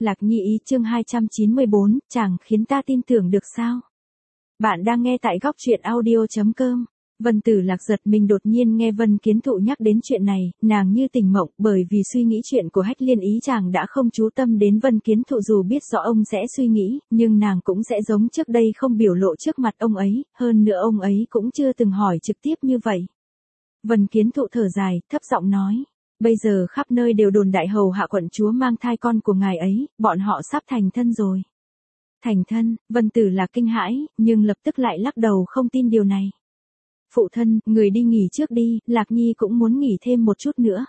Lạc Nhi ý chương 294, chẳng khiến ta tin tưởng được sao? Bạn đang nghe tại góc truyện audio.com. Vân Tử Lạc giật mình đột nhiên nghe Vân Kiến Thụ nhắc đến chuyện này, nàng như tỉnh mộng, bởi vì suy nghĩ chuyện của Hách Liên ý chàng đã không chú tâm đến Vân Kiến Thụ, dù biết rõ ông sẽ suy nghĩ, nhưng nàng cũng sẽ giống trước đây không biểu lộ trước mặt ông ấy, hơn nữa ông ấy cũng chưa từng hỏi trực tiếp như vậy. Vân Kiến Thụ thở dài, thấp giọng nói. Bây giờ khắp nơi đều đồn đại hầu hạ quận chúa mang thai con của ngài ấy, bọn họ sắp thành thân rồi. Thành thân, Vân Tử Lạc kinh hãi, nhưng lập tức lại lắc đầu không tin điều này. Phụ thân, người đi nghỉ trước đi, Lạc Nhi cũng muốn nghỉ thêm một chút nữa.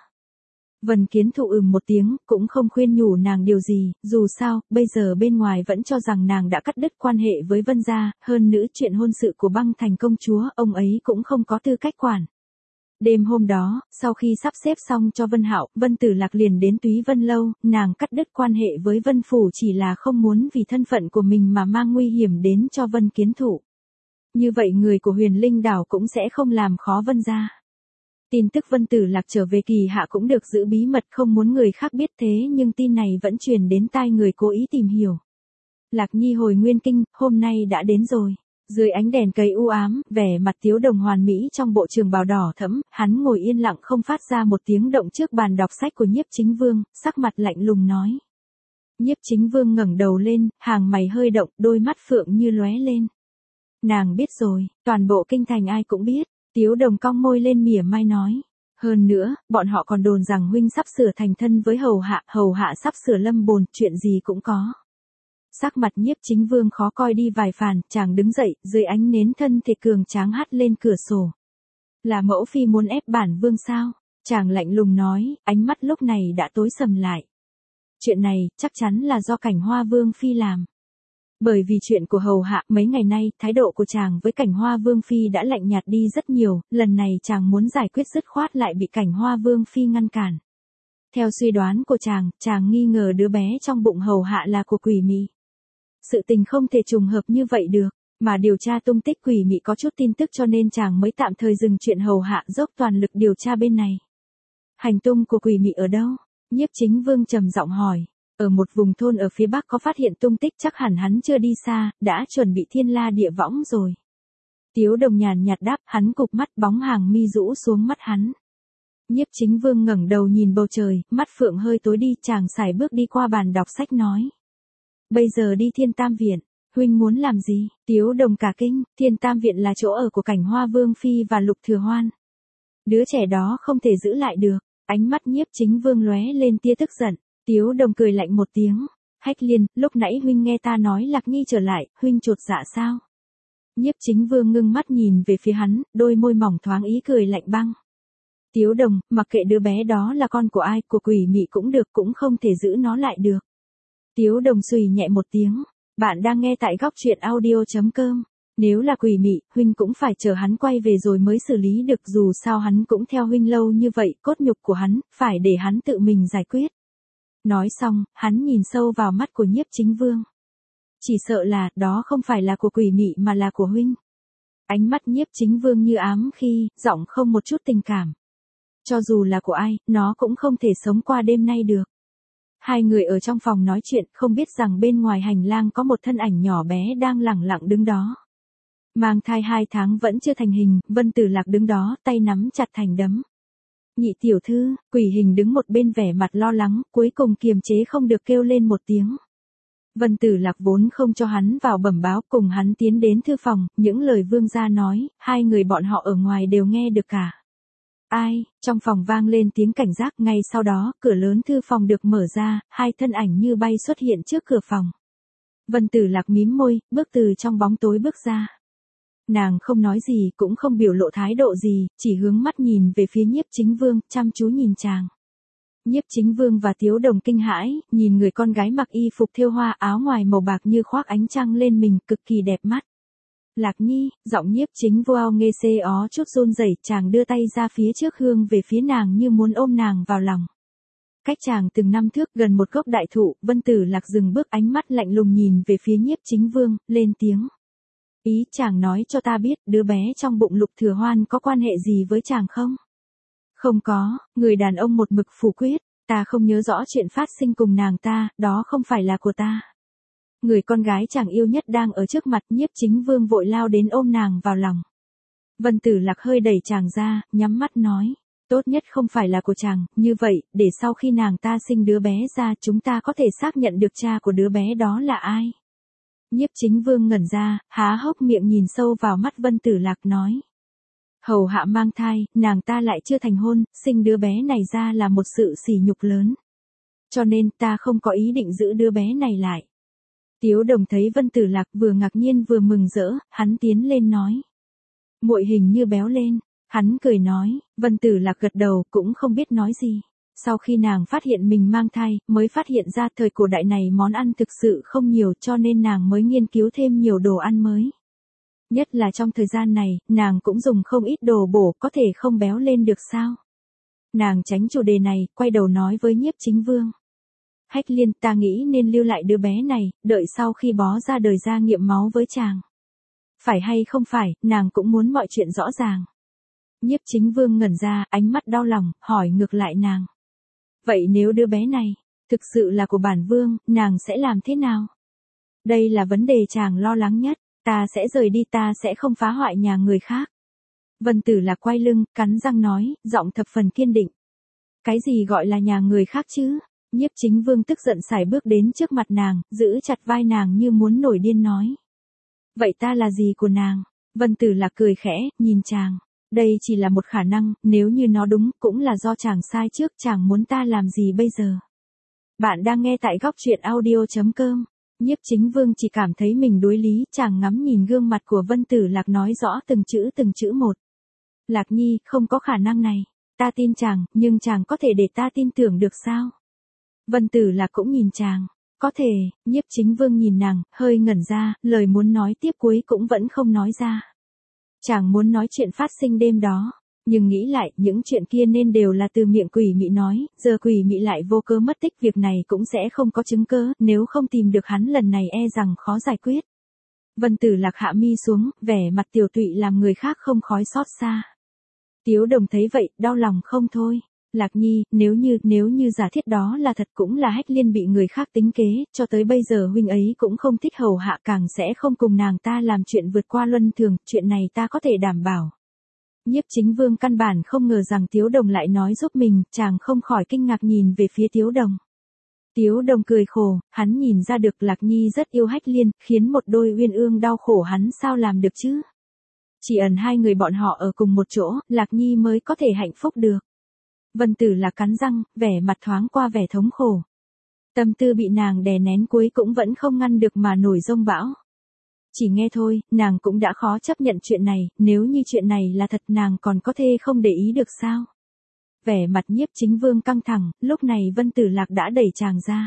Vân Kiến Thụ một tiếng, cũng không khuyên nhủ nàng điều gì, dù sao, bây giờ bên ngoài vẫn cho rằng nàng đã cắt đứt quan hệ với Vân gia, hơn nữa chuyện hôn sự của Băng Thành công chúa, ông ấy cũng không có tư cách quản. Đêm hôm đó, sau khi sắp xếp xong cho Vân Hạo, Vân Tử Lạc liền đến Túy Vân Lâu, nàng cắt đứt quan hệ với Vân Phủ chỉ là không muốn vì thân phận của mình mà mang nguy hiểm đến cho Vân Kiến Thụ. Như vậy người của Huyền Linh Đảo cũng sẽ không làm khó Vân gia. Tin tức Vân Tử Lạc trở về Kỳ Hạ cũng được giữ bí mật, không muốn người khác biết, thế nhưng tin này vẫn truyền đến tai người cố ý tìm hiểu. Lạc Nhi hồi Nguyên Kinh, hôm nay đã đến rồi. Dưới ánh đèn cây u ám, vẻ mặt Tiếu Đồng hoàn mỹ trong bộ trường bào đỏ thẫm, hắn ngồi yên lặng không phát ra một tiếng động trước bàn đọc sách của Nhiếp Chính Vương, sắc mặt lạnh lùng nói. Nhiếp Chính Vương ngẩng đầu lên, hàng mày hơi động, đôi mắt phượng như lóe lên. Nàng biết rồi, toàn bộ kinh thành ai cũng biết. Tiếu Đồng cong môi lên mỉa mai nói. Hơn nữa, bọn họ còn đồn rằng huynh sắp sửa thành thân với hầu hạ sắp sửa lâm bồn, chuyện gì cũng có. Sắc mặt Nhiếp Chính Vương khó coi đi vài phần, chàng đứng dậy, dưới ánh nến thân thể cường tráng hắt lên cửa sổ. Là mẫu phi muốn ép bản vương sao? Chàng lạnh lùng nói, ánh mắt lúc này đã tối sầm lại. Chuyện này, chắc chắn là do Cảnh Hoa Vương phi làm. Bởi vì chuyện của hầu hạ, mấy ngày nay, thái độ của chàng với Cảnh Hoa Vương phi đã lạnh nhạt đi rất nhiều, lần này chàng muốn giải quyết dứt khoát lại bị Cảnh Hoa Vương phi ngăn cản. Theo suy đoán của chàng nghi ngờ đứa bé trong bụng hầu hạ là của quỷ mị. Sự tình không thể trùng hợp như vậy được, mà điều tra tung tích quỷ mị có chút tin tức cho nên chàng mới tạm thời dừng chuyện hầu hạ, dốc toàn lực điều tra bên này. Hành tung của quỷ mị ở đâu? Nhiếp Chính Vương trầm giọng hỏi. Ở một vùng thôn ở phía bắc có phát hiện tung tích, chắc hẳn hắn chưa đi xa, đã chuẩn bị thiên la địa võng rồi. Tiếu Đồng nhàn nhạt đáp, hắn cụp mắt, bóng hàng mi rũ xuống mắt hắn. Nhiếp Chính Vương ngẩng đầu nhìn bầu trời, mắt phượng hơi tối đi, chàng sải bước đi qua bàn đọc sách nói. Bây giờ đi Thiên Tam Viện, huynh muốn làm gì? Tiếu Đồng cả kinh, Thiên Tam Viện là chỗ ở của Cảnh Hoa Vương phi và Lục Thừa Hoan. Đứa trẻ đó không thể giữ lại được, ánh mắt Nhiếp Chính Vương lóe lên tia tức giận. Tiếu Đồng cười lạnh một tiếng, Hách Liên, lúc nãy huynh nghe ta nói Lạc Nhi trở lại, huynh chột dạ sao? Nhiếp Chính Vương ngưng mắt nhìn về phía hắn, đôi môi mỏng thoáng ý cười lạnh băng. Tiếu Đồng, mặc kệ đứa bé đó là con của ai, của quỷ mị cũng được, cũng không thể giữ nó lại được. Tiếu Đồng xùy nhẹ một tiếng, bạn đang nghe tại góc truyện audio.com. Nếu là quỷ mị, huynh cũng phải chờ hắn quay về rồi mới xử lý được, dù sao hắn cũng theo huynh lâu như vậy, cốt nhục của hắn, phải để hắn tự mình giải quyết. Nói xong, hắn nhìn sâu vào mắt của Nhiếp Chính Vương. Chỉ sợ là, đó không phải là của quỷ mị mà là của huynh. Ánh mắt Nhiếp Chính Vương như ám khi, giọng không một chút tình cảm. Cho dù là của ai, nó cũng không thể sống qua đêm nay được. Hai người ở trong phòng nói chuyện, không biết rằng bên ngoài hành lang có một thân ảnh nhỏ bé đang lẳng lặng đứng đó. Mang thai 2 tháng vẫn chưa thành hình, Vân Tử Lạc đứng đó, tay nắm chặt thành đấm. Nhị tiểu thư, Quỷ Hình đứng một bên vẻ mặt lo lắng, cuối cùng kiềm chế không được kêu lên một tiếng. Vân Tử Lạc vốn không cho hắn vào bẩm báo, cùng hắn tiến đến thư phòng, những lời vương gia nói, hai người bọn họ ở ngoài đều nghe được cả. Ai, trong phòng vang lên tiếng cảnh giác, ngay sau đó, cửa lớn thư phòng được mở ra, hai thân ảnh như bay xuất hiện trước cửa phòng. Vân Tử Lạc mím môi, bước từ trong bóng tối bước ra. Nàng không nói gì, cũng không biểu lộ thái độ gì, chỉ hướng mắt nhìn về phía Nhiếp Chính Vương, chăm chú nhìn chàng. Nhiếp Chính Vương và Tiếu Đồng kinh hãi, nhìn người con gái mặc y phục thêu hoa, áo ngoài màu bạc như khoác ánh trăng lên mình, cực kỳ đẹp mắt. Lạc Nhi, giọng Nhiếp Chính Vương nghe xê ó chút run rẩy, chàng đưa tay ra phía trước hướng về phía nàng như muốn ôm nàng vào lòng. Cách chàng từng năm thước, gần một gốc đại thụ, Vân Tử Lạc dừng bước, ánh mắt lạnh lùng nhìn về phía Nhiếp Chính Vương, lên tiếng. Ý chàng nói cho ta biết, đứa bé trong bụng Lục Thừa Hoan có quan hệ gì với chàng không? Không có, người đàn ông một mực phủ quyết. Ta không nhớ rõ chuyện phát sinh cùng nàng ta, đó không phải là của ta. Người con gái chàng yêu nhất đang ở trước mặt, Nhiếp Chính Vương vội lao đến ôm nàng vào lòng. Vân Tử Lạc hơi đẩy chàng ra, nhắm mắt nói, tốt nhất không phải là của chàng, như vậy, để sau khi nàng ta sinh đứa bé ra chúng ta có thể xác nhận được cha của đứa bé đó là ai. Nhiếp Chính Vương ngẩn ra, há hốc miệng nhìn sâu vào mắt Vân Tử Lạc nói. Hầu hạ mang thai, nàng ta lại chưa thành hôn, sinh đứa bé này ra là một sự sỉ nhục lớn. Cho nên ta không có ý định giữ đứa bé này lại. Tiếu Đồng thấy Vân Tử Lạc vừa ngạc nhiên vừa mừng rỡ, hắn tiến lên nói. Muội hình như béo lên, hắn cười nói, Vân Tử Lạc gật đầu cũng không biết nói gì. Sau khi nàng phát hiện mình mang thai, mới phát hiện ra thời cổ đại này món ăn thực sự không nhiều cho nên nàng mới nghiên cứu thêm nhiều đồ ăn mới. Nhất là trong thời gian này, nàng cũng dùng không ít đồ bổ có thể không béo lên được sao. Nàng tránh chủ đề này, quay đầu nói với Nhiếp Chính Vương. Hách Liên, ta nghĩ nên lưu lại đứa bé này, đợi sau khi bó ra đời ra nghiệm máu với chàng. Phải hay không phải, nàng cũng muốn mọi chuyện rõ ràng. Nhiếp Chính Vương ngẩn ra, ánh mắt đau lòng, hỏi ngược lại nàng. Vậy nếu đứa bé này, thực sự là của bản vương, nàng sẽ làm thế nào? Đây là vấn đề chàng lo lắng nhất, ta sẽ rời đi, ta sẽ không phá hoại nhà người khác. Vân Tử Lạc quay lưng, cắn răng nói, giọng thập phần kiên định. Cái gì gọi là nhà người khác chứ? Nhiếp Chính Vương tức giận sải bước đến trước mặt nàng, giữ chặt vai nàng như muốn nổi điên nói. Vậy ta là gì của nàng? Vân Tử Lạc cười khẽ, nhìn chàng. Đây chỉ là một khả năng, nếu như nó đúng, cũng là do chàng sai trước, chàng muốn ta làm gì bây giờ? Bạn đang nghe tại góc truyện audio.com. Nhiếp Chính Vương chỉ cảm thấy mình đối lý, chàng ngắm nhìn gương mặt của Vân Tử Lạc nói rõ từng chữ một. Lạc Nhi, không có khả năng này. Ta tin chàng, nhưng chàng có thể để ta tin tưởng được sao? Vân Tử Lạc cũng nhìn chàng. Có thể, Nhiếp Chính Vương nhìn nàng, hơi ngẩn ra, lời muốn nói tiếp cuối cũng vẫn không nói ra. Chàng muốn nói chuyện phát sinh đêm đó, nhưng nghĩ lại, những chuyện kia nên đều là từ miệng Quỷ Mị nói, giờ Quỷ Mị lại vô cớ mất tích, việc này cũng sẽ không có chứng cớ, nếu không tìm được hắn lần này e rằng khó giải quyết. Vân Tử Lạc hạ mi xuống, vẻ mặt tiểu tụy làm người khác không khói xót xa. Tiếu Đồng thấy vậy, đau lòng không thôi. Lạc Nhi, nếu như giả thiết đó là thật cũng là Hách Liên bị người khác tính kế, cho tới bây giờ huynh ấy cũng không thích hầu hạ, càng sẽ không cùng nàng ta làm chuyện vượt qua luân thường, chuyện này ta có thể đảm bảo. Nhiếp Chính Vương căn bản không ngờ rằng Tiếu Đồng lại nói giúp mình, chàng không khỏi kinh ngạc nhìn về phía Tiếu Đồng. Tiếu Đồng cười khổ, hắn nhìn ra được Lạc Nhi rất yêu Hách Liên, khiến một đôi uyên ương đau khổ hắn sao làm được chứ? Chỉ ẩn hai người bọn họ ở cùng một chỗ, Lạc Nhi mới có thể hạnh phúc được. Vân Tử Lạc cắn răng, vẻ mặt thoáng qua vẻ thống khổ. Tâm tư bị nàng đè nén cuối cũng vẫn không ngăn được mà nổi giông bão. Chỉ nghe thôi, nàng cũng đã khó chấp nhận chuyện này, nếu như chuyện này là thật nàng còn có thể không để ý được sao? Vẻ mặt Nhiếp Chính Vương căng thẳng, lúc này Vân Tử Lạc đã đẩy chàng ra.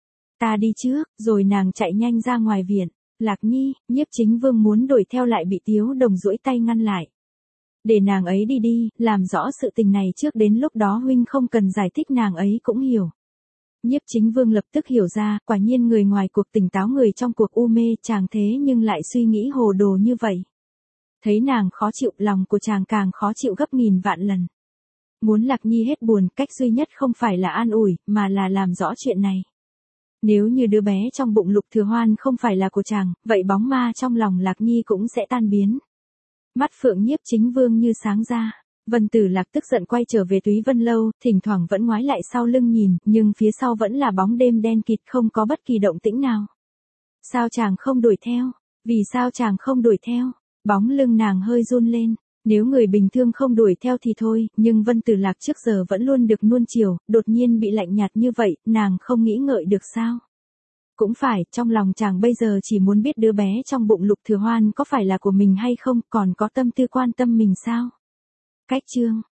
Ta đi trước, rồi nàng chạy nhanh ra ngoài viện. Lạc Nhi, Nhiếp Chính Vương muốn đuổi theo lại bị Tiếu Đồng duỗi tay ngăn lại. Để nàng ấy đi đi, làm rõ sự tình này trước, đến lúc đó huynh không cần giải thích nàng ấy cũng hiểu. Nhiếp Chính Vương lập tức hiểu ra, quả nhiên người ngoài cuộc tỉnh táo, người trong cuộc u mê, chàng thế nhưng lại suy nghĩ hồ đồ như vậy. Thấy nàng khó chịu, lòng của chàng càng khó chịu gấp nghìn vạn lần. Muốn Lạc Nhi hết buồn, cách duy nhất không phải là an ủi, mà là làm rõ chuyện này. Nếu như đứa bé trong bụng Lục Thừa Hoan không phải là của chàng, vậy bóng ma trong lòng Lạc Nhi cũng sẽ tan biến. Mắt phượng Nhiếp Chính Vương như sáng ra. Vân Tử Lạc tức giận quay trở về Túy Vân Lâu, thỉnh thoảng vẫn ngoái lại sau lưng nhìn, nhưng phía sau vẫn là bóng đêm đen kịt, không có bất kỳ động tĩnh nào. Sao chàng không đuổi theo? Vì sao chàng không đuổi theo? Bóng lưng nàng hơi run lên. Nếu người bình thường không đuổi theo thì thôi, nhưng Vân Tử Lạc trước giờ vẫn luôn được nuông chiều, đột nhiên bị lạnh nhạt như vậy, nàng không nghĩ ngợi được sao? Cũng phải, trong lòng chàng bây giờ chỉ muốn biết đứa bé trong bụng Lục Thừa Hoan có phải là của mình hay không, còn có tâm tư quan tâm mình sao? Cách chương